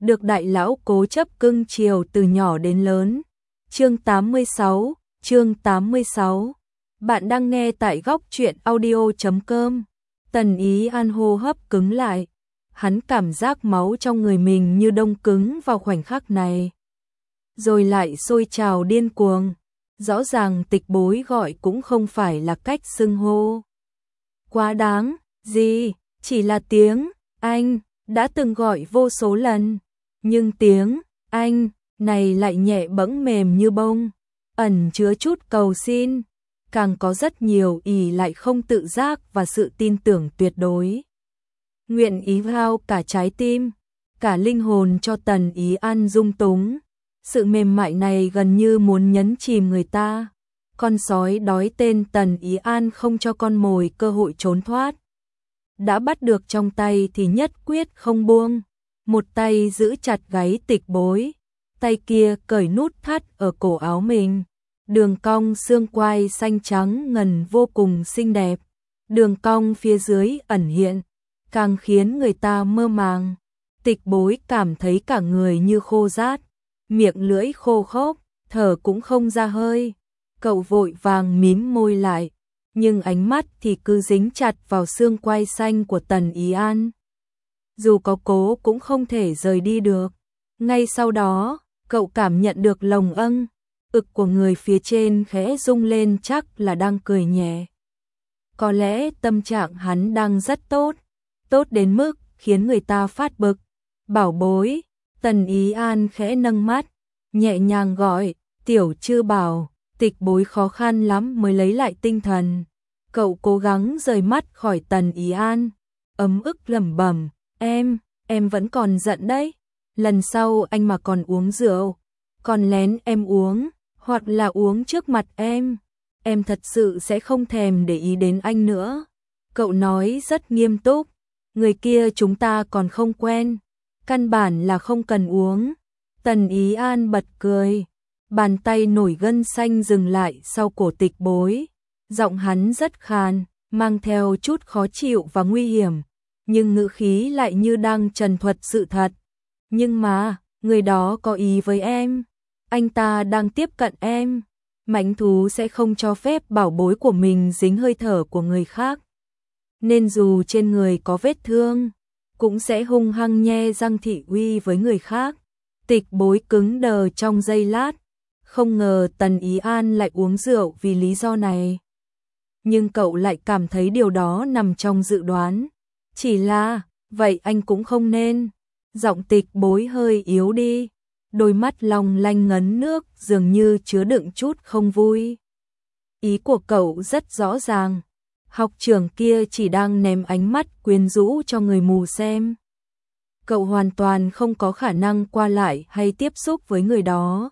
được đại lão cố chấp cưng chiều từ nhỏ đến lớn. Chương 86, chương 86. Bạn đang nghe tại góc truyện audio.com. Tần Ý An hô hấp cứng lại. Hắn cảm giác máu trong người mình như đông cứng vào khoảnh khắc này. Rồi lại sôi trào điên cuồng. Rõ ràng Tịch Bối gọi cũng không phải là cách xưng hô. Quá đáng, gì, chỉ là tiếng anh đã từng gọi vô số lần. Nhưng tiếng anh này lại nhẹ bẫng mềm như bông, ẩn chứa chút cầu xin, càng có rất nhiều ỷ lại không tự giác và sự tin tưởng tuyệt đối. Nguyện ý vao cả trái tim, cả linh hồn cho Tần Ý An dung túng. Sự mềm mại này gần như muốn nhấn chìm người ta. Con sói đói tên Tần Ý An không cho con mồi cơ hội trốn thoát. Đã bắt được trong tay thì nhất quyết không buông. Một tay giữ chặt gáy Tịch Bối, tay kia cởi nút thắt ở cổ áo mình. Đường cong xương quai xanh trắng ngần vô cùng xinh đẹp. Đường cong phía dưới ẩn hiện, càng khiến người ta mơ màng. Tịch Bối cảm thấy cả người như khô rát, miệng lưỡi khô khốc, thở cũng không ra hơi. Cậu vội vàng mím môi lại, nhưng ánh mắt thì cứ dính chặt vào xương quai xanh của Tần Ý An. Dù có cố cũng không thể rời đi được. Ngay sau đó, cậu cảm nhận được lồng ực của người phía trên khẽ rung lên, chắc là đang cười nhẹ. Có lẽ tâm trạng hắn đang rất tốt, tốt đến mức khiến người ta phát bực. Bảo bối, Tần Ý An khẽ nâng mắt, nhẹ nhàng gọi, Tiểu Trư Bảo. Tịch Bối khó khăn lắm mới lấy lại tinh thần. Cậu cố gắng rời mắt khỏi Tần Ý An, ấm ức lẩm bẩm, em vẫn còn giận đấy. Lần sau anh mà còn uống rượu, còn lén em uống, hoặc là uống trước mặt em thật sự sẽ không thèm để ý đến anh nữa. Cậu nói rất nghiêm túc, người kia chúng ta còn không quen, căn bản là không cần uống. Tần Ý An bật cười, bàn tay nổi gân xanh dừng lại sau cổ Tịch Bối. Giọng hắn rất khàn, mang theo chút khó chịu và nguy hiểm, nhưng ngữ khí lại như đang trần thuật sự thật. Nhưng mà, người đó có ý với em, anh ta đang tiếp cận em. Mãnh thú sẽ không cho phép bảo bối của mình dính hơi thở của người khác. Nên dù trên người có vết thương, cũng sẽ hung hăng nhe răng thị uy với người khác. Tịch Bối cứng đờ trong giây lát, không ngờ Tần Ý An lại uống rượu vì lý do này. Nhưng cậu lại cảm thấy điều đó nằm trong dự đoán. Chỉ là, vậy anh cũng không nên. Giọng Tịch Bối hơi yếu đi, đôi mắt long lanh ngấn nước dường như chứa đựng chút không vui. Ý của cậu rất rõ ràng, học trưởng kia chỉ đang ném ánh mắt quyến rũ cho người mù xem. Cậu hoàn toàn không có khả năng qua lại hay tiếp xúc với người đó.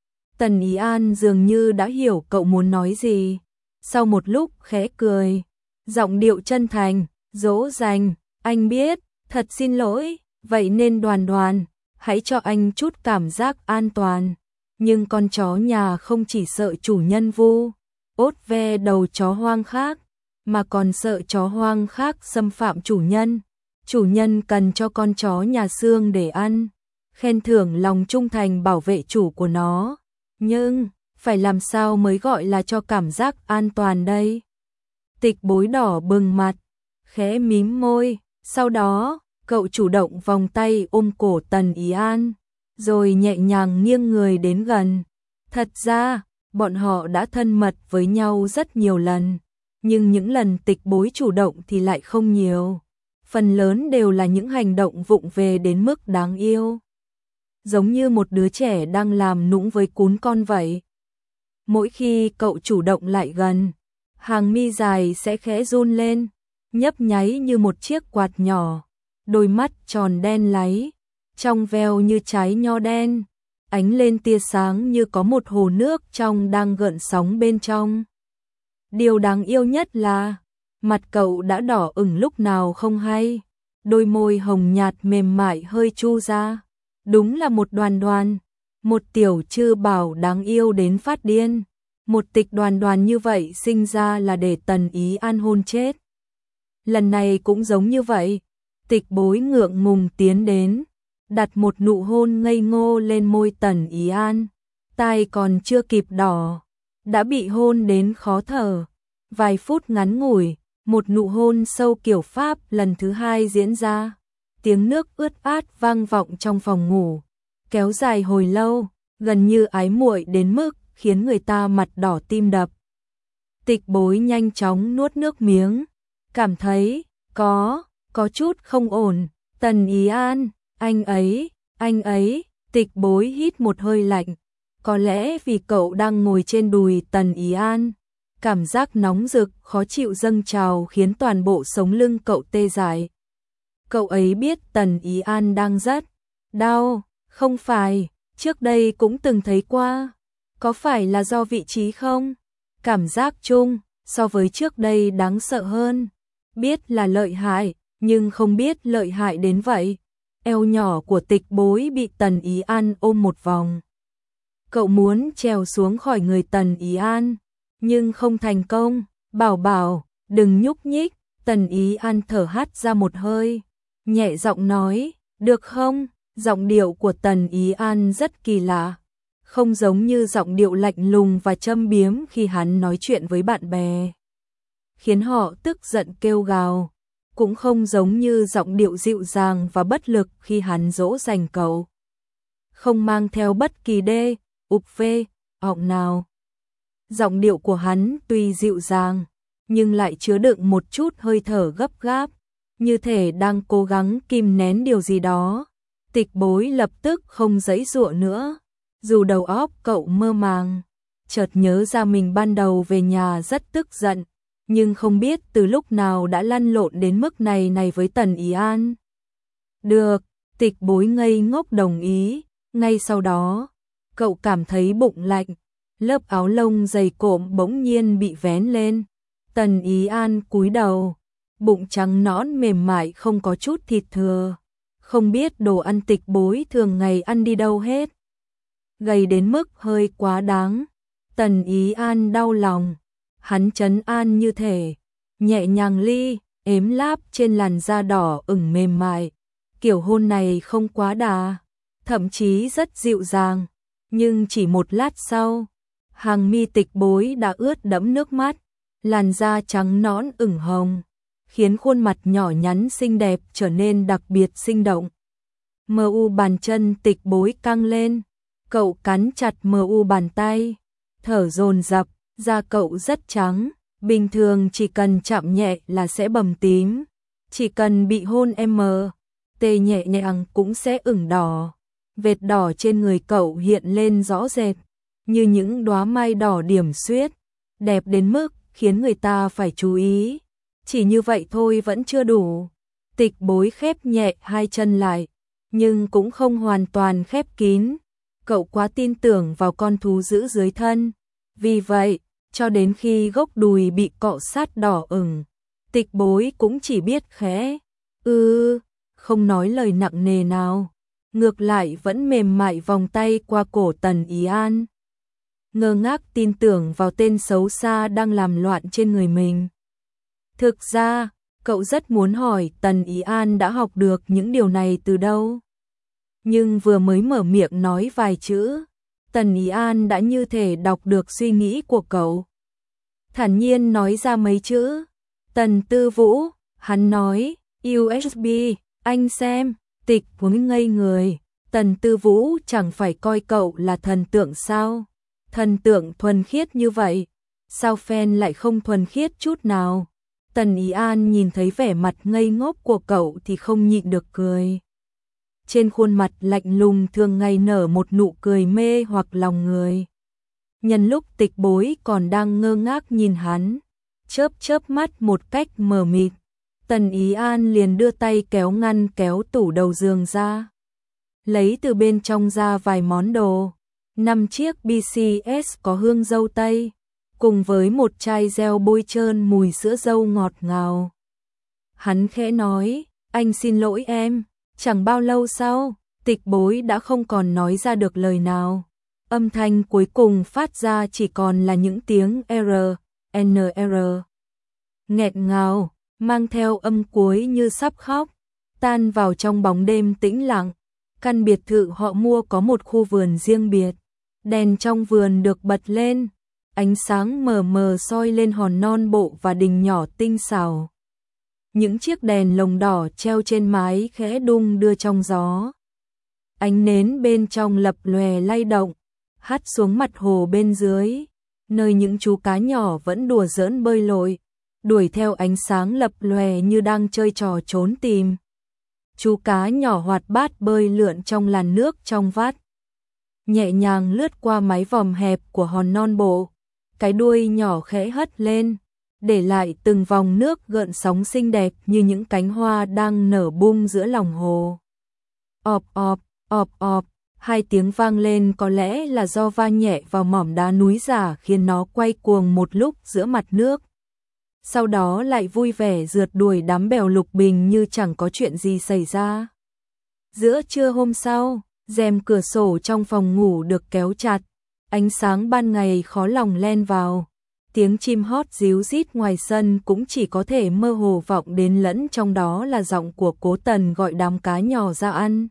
Tần Ý An dường như đã hiểu cậu muốn nói gì. Sau một lúc khẽ cười, giọng điệu chân thành, dỗ dành, anh biết, thật xin lỗi, vậy nên Đoàn, hãy cho anh chút cảm giác an toàn. Nhưng con chó nhà không chỉ sợ chủ nhân vu ốt ve đầu chó hoang khác, mà còn sợ chó hoang khác xâm phạm chủ nhân. Chủ nhân cần cho con chó nhà xương để ăn, khen thưởng lòng trung thành bảo vệ chủ của nó. Nhưng, phải làm sao mới gọi là cho cảm giác an toàn đây? Tịch Bối đỏ bừng mặt, khẽ mím môi, sau đó, cậu chủ động vòng tay ôm cổ Tần Ý An, rồi nhẹ nhàng nghiêng người đến gần. Thật ra, bọn họ đã thân mật với nhau rất nhiều lần, nhưng những lần Tịch Bối chủ động thì lại không nhiều. Phần lớn đều là những hành động vụng về đến mức đáng yêu. Giống như một đứa trẻ đang làm nũng với cún con vậy. Mỗi khi cậu chủ động lại gần, hàng mi dài sẽ khẽ run lên, nhấp nháy như một chiếc quạt nhỏ. Đôi mắt tròn đen láy, trong veo như trái nho đen, ánh lên tia sáng như có một hồ nước trong đang gợn sóng bên trong. Điều đáng yêu nhất là, mặt cậu đã đỏ ửng lúc nào không hay, đôi môi hồng nhạt mềm mại hơi chu ra. Đúng là một Đoàn, một Tiểu Trư Bảo đáng yêu đến phát điên. Một Tịch Đoàn như vậy sinh ra là để Tần Ý An hôn chết. Lần này cũng giống như vậy. Tịch Bối ngượng ngùng tiến đến, đặt một nụ hôn ngây ngô lên môi Tần Ý An. Tai còn chưa kịp đỏ, đã bị hôn đến khó thở. Vài phút ngắn ngủi, một nụ hôn sâu kiểu Pháp lần thứ hai diễn ra. Tiếng nước ướt át vang vọng trong phòng ngủ, kéo dài hồi lâu, gần như ái muội đến mức khiến người ta mặt đỏ tim đập. Tịch Bối nhanh chóng nuốt nước miếng, cảm thấy có chút không ổn. Tần Ý An, anh ấy, Tịch Bối hít một hơi lạnh. Có lẽ vì cậu đang ngồi trên đùi Tần Ý An, cảm giác nóng rực, khó chịu dâng trào khiến toàn bộ sống lưng cậu tê dại. Cậu ấy biết Tần Ý An đang rất đau, không phải, trước đây cũng từng thấy qua. Có phải là do vị trí không? Cảm giác chung, so với trước đây đáng sợ hơn. Biết là lợi hại, nhưng không biết lợi hại đến vậy. Eo nhỏ của Tịch Bối bị Tần Ý An ôm một vòng. Cậu muốn trèo xuống khỏi người Tần Ý An, nhưng không thành công. Bảo bảo, đừng nhúc nhích. Tần Ý An thở hắt ra một hơi, nhẹ giọng nói, được không? Giọng điệu của Tần Ý An rất kỳ lạ, không giống như giọng điệu lạnh lùng và châm biếm khi hắn nói chuyện với bạn bè, khiến họ tức giận kêu gào, cũng không giống như giọng điệu dịu dàng và bất lực khi hắn dỗ dành cậu. Không mang theo bất kỳ ọng nào. Giọng điệu của hắn tuy dịu dàng, nhưng lại chứa đựng một chút hơi thở gấp gáp, như thể đang cố gắng kìm nén điều gì đó. Tịch Bối lập tức không giãy giụa nữa, dù đầu óc cậu mơ màng, chợt nhớ ra mình ban đầu về nhà rất tức giận, nhưng không biết từ lúc nào đã lăn lộn đến mức này với Tần Ý An. Được, Tịch Bối ngây ngốc đồng ý, ngay sau đó, cậu cảm thấy bụng lạnh, lớp áo lông dày cộm bỗng nhiên bị vén lên. Tần Ý An cúi đầu, bụng trắng nõn mềm mại không có chút thịt thừa. Không biết đồ ăn Tịch Bối thường ngày ăn đi đâu hết. Gầy đến mức hơi quá đáng. Tần Ý An đau lòng. Hắn trấn an như thể nhẹ nhàng ếm láp trên làn da đỏ ửng mềm mại. Kiểu hôn này không quá đà, thậm chí rất dịu dàng. Nhưng chỉ một lát sau, hàng mi Tịch Bối đã ướt đẫm nước mắt, làn da trắng nõn ửng hồng, khiến khuôn mặt nhỏ nhắn xinh đẹp trở nên đặc biệt sinh động. Bàn chân Tịch Bối căng lên, cậu cắn chặt bàn tay, thở dồn dập, da cậu rất trắng, bình thường chỉ cần chạm nhẹ là sẽ bầm tím, chỉ cần bị hôn nhẹ nhàng cũng sẽ ửng đỏ. Vệt đỏ trên người cậu hiện lên rõ rệt, như những đóa mai đỏ điểm xuyết, đẹp đến mức khiến người ta phải chú ý. Chỉ như vậy thôi vẫn chưa đủ. Tịch Bối khép nhẹ hai chân lại, nhưng cũng không hoàn toàn khép kín. Cậu quá tin tưởng vào con thú dữ dưới thân. Vì vậy, cho đến khi gốc đùi bị cọ sát đỏ ửng, Tịch Bối cũng chỉ biết khẽ không nói lời nặng nề nào. Ngược lại vẫn mềm mại vòng tay qua cổ Tần Ý An, ngơ ngác tin tưởng vào tên xấu xa đang làm loạn trên người mình. Thực ra, cậu rất muốn hỏi Tần Ý An đã học được những điều này từ đâu. Nhưng vừa mới mở miệng nói vài chữ, Tần Ý An đã như thể đọc được suy nghĩ của cậu. Thản nhiên nói ra mấy chữ. Tần Tư Vũ, hắn nói, USB, anh xem. Tịch Bối ngây người. Tần Tư Vũ chẳng phải coi cậu là thần tượng sao? Thần tượng thuần khiết như vậy, sao fan lại không thuần khiết chút nào? Tần Ý An nhìn thấy vẻ mặt ngây ngốc của cậu thì không nhịn được cười. Trên khuôn mặt lạnh lùng thường ngày nở một nụ cười mê hoặc lòng người. Nhân lúc Tịch Bối còn đang ngơ ngác nhìn hắn, chớp mắt một cách mờ mịt, Tần Ý An liền đưa tay kéo tủ đầu giường ra, lấy từ bên trong ra vài món đồ, 5 chiếc BCS có hương dâu tây, cùng với một chai gel bôi trơn mùi sữa dâu ngọt ngào. Hắn khẽ nói, anh xin lỗi em. Chẳng bao lâu sau, Tịch Bối đã không còn nói ra được lời nào. Âm thanh cuối cùng phát ra chỉ còn là những tiếng NR, nghẹn ngào, mang theo âm cuối như sắp khóc, tan vào trong bóng đêm tĩnh lặng. Căn biệt thự họ mua có một khu vườn riêng biệt. Đèn trong vườn được bật lên, ánh sáng mờ mờ soi lên hòn non bộ và đình nhỏ tinh xảo. Những chiếc đèn lồng đỏ treo trên mái khẽ đung đưa trong gió. Ánh nến bên trong lập lòe lay động, hắt xuống mặt hồ bên dưới, nơi những chú cá nhỏ vẫn đùa giỡn bơi lội, đuổi theo ánh sáng lập lòe như đang chơi trò trốn tìm. Chú cá nhỏ hoạt bát bơi lượn trong làn nước trong vắt, nhẹ nhàng lướt qua mái vòm hẹp của hòn non bộ, cái đuôi nhỏ khẽ hất lên, để lại từng vòng nước gợn sóng xinh đẹp như những cánh hoa đang nở bung giữa lòng hồ. Ọp ọp, hai tiếng vang lên, có lẽ là do va nhẹ vào mỏm đá núi giả khiến nó quay cuồng một lúc giữa mặt nước. Sau đó lại vui vẻ rượt đuổi đám bèo lục bình như chẳng có chuyện gì xảy ra. Giữa trưa hôm sau, rèm cửa sổ trong phòng ngủ được kéo chặt, ánh sáng ban ngày khó lòng len vào. Tiếng chim hót ríu rít ngoài sân cũng chỉ có thể mơ hồ vọng đến, lẫn trong đó là giọng của Cố Tần gọi đám cá nhỏ ra ăn.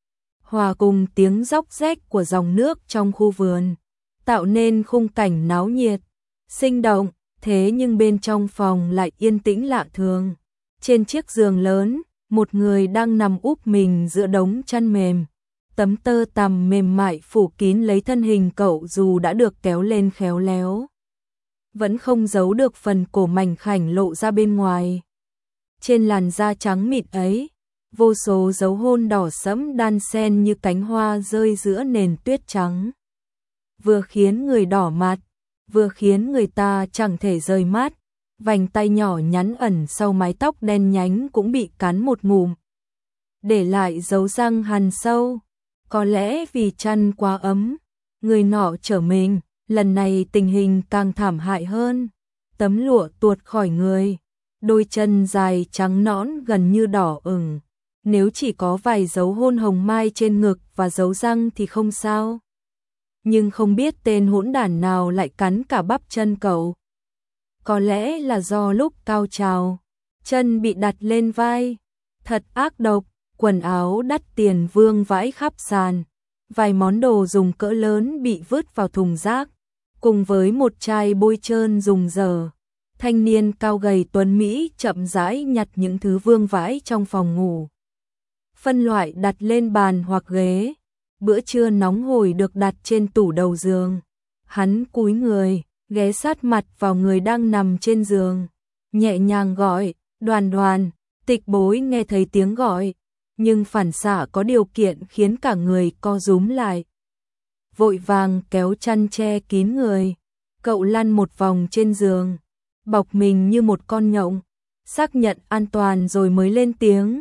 Hòa cùng tiếng róc rách của dòng nước trong khu vườn, tạo nên khung cảnh náo nhiệt, sinh động, thế nhưng bên trong phòng lại yên tĩnh lạ thường. Trên chiếc giường lớn, một người đang nằm úp mình giữa đống chăn mềm. Tấm tơ tằm mềm mại phủ kín lấy thân hình cậu dù đã được kéo lên khéo léo, vẫn không giấu được phần cổ mảnh khảnh lộ ra bên ngoài. Trên làn da trắng mịn ấy, vô số dấu hôn đỏ sẫm đan xen như cánh hoa rơi giữa nền tuyết trắng. Vừa khiến người đỏ mặt, vừa khiến người ta chẳng thể rời mắt. Vành tay nhỏ nhắn ẩn sau mái tóc đen nhánh cũng bị cắn một ngụm, để lại dấu răng hằn sâu. Có lẽ vì chăn quá ấm, người nọ trở mình, lần này tình hình càng thảm hại hơn. Tấm lụa tuột khỏi người, đôi chân dài trắng nõn gần như đỏ ửng. Nếu chỉ có vài dấu hôn hồng mai trên ngực và dấu răng thì không sao. Nhưng không biết tên hỗn đản nào lại cắn cả bắp chân cậu. Có lẽ là do lúc cao trào, chân bị đặt lên vai. Thật ác độc, quần áo đắt tiền vương vãi khắp sàn. Vài món đồ dùng cỡ lớn bị vứt vào thùng rác, cùng với một chai bôi trơn rùng rợn. Thanh niên cao gầy tuấn Mỹ chậm rãi nhặt những thứ vương vãi trong phòng ngủ, phân loại đặt lên bàn hoặc ghế. Bữa trưa nóng hổi được đặt trên tủ đầu giường. Hắn cúi người, ghé sát mặt vào người đang nằm trên giường, nhẹ nhàng gọi, Đoàn Đoàn. Tịch Bối nghe thấy tiếng gọi, nhưng phản xạ có điều kiện khiến cả người co rúm lại. Vội vàng kéo chăn che kín người, cậu lăn một vòng trên giường, bọc mình như một con nhộng, xác nhận an toàn rồi mới lên tiếng.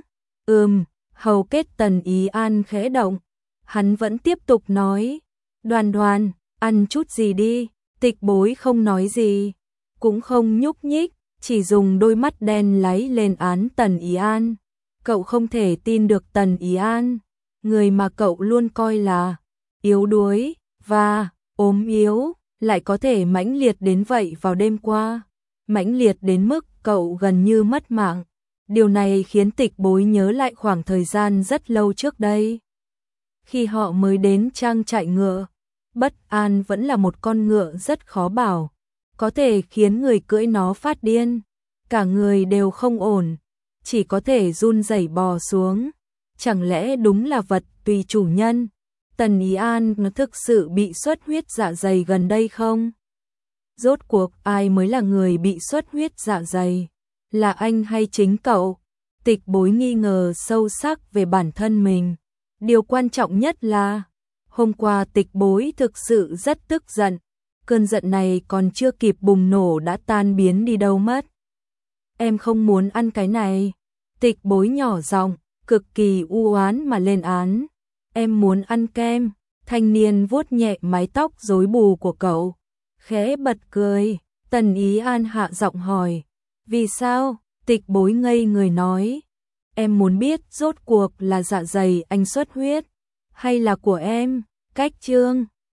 Hầu kết Tần Ý An khẽ động, hắn vẫn tiếp tục nói, Đoàn Đoàn, ăn chút gì đi. Tịch Bối không nói gì, cũng không nhúc nhích, chỉ dùng đôi mắt đen láy lên án Tần Ý An. Cậu không thể tin được Tần Ý An, người mà cậu luôn coi là yếu đuối và ốm yếu, lại có thể mãnh liệt đến vậy vào đêm qua. Mãnh liệt đến mức cậu gần như mất mạng. Điều này khiến Tịch Bối nhớ lại khoảng thời gian rất lâu trước đây, khi họ mới đến trang trại ngựa. Bất An vẫn là một con ngựa rất khó bảo, có thể khiến người cưỡi nó phát điên. Cả người đều không ổn, chỉ có thể run rẩy bò xuống. Chẳng lẽ đúng là vật tùy chủ nhân? Tần Ý An nó thực sự bị xuất huyết dạ dày gần đây không? Rốt cuộc ai mới là người bị xuất huyết dạ dày? Là anh hay chính cậu? Tịch Bối nghi ngờ sâu sắc về bản thân mình. Điều quan trọng nhất là hôm qua Tịch Bối thực sự rất tức giận. Cơn giận này còn chưa kịp bùng nổ đã tan biến đi đâu mất. Em không muốn ăn cái này. Tịch Bối nhỏ giọng, cực kỳ u oán mà lên án. Em muốn ăn kem. Thanh niên vuốt nhẹ mái tóc rối bù của cậu, khẽ bật cười. Tần Ý An hạ giọng hỏi, vì sao? Tịch Bối ngây người nói, em muốn biết rốt cuộc là dạ dày anh xuất huyết hay là của em? Cách chương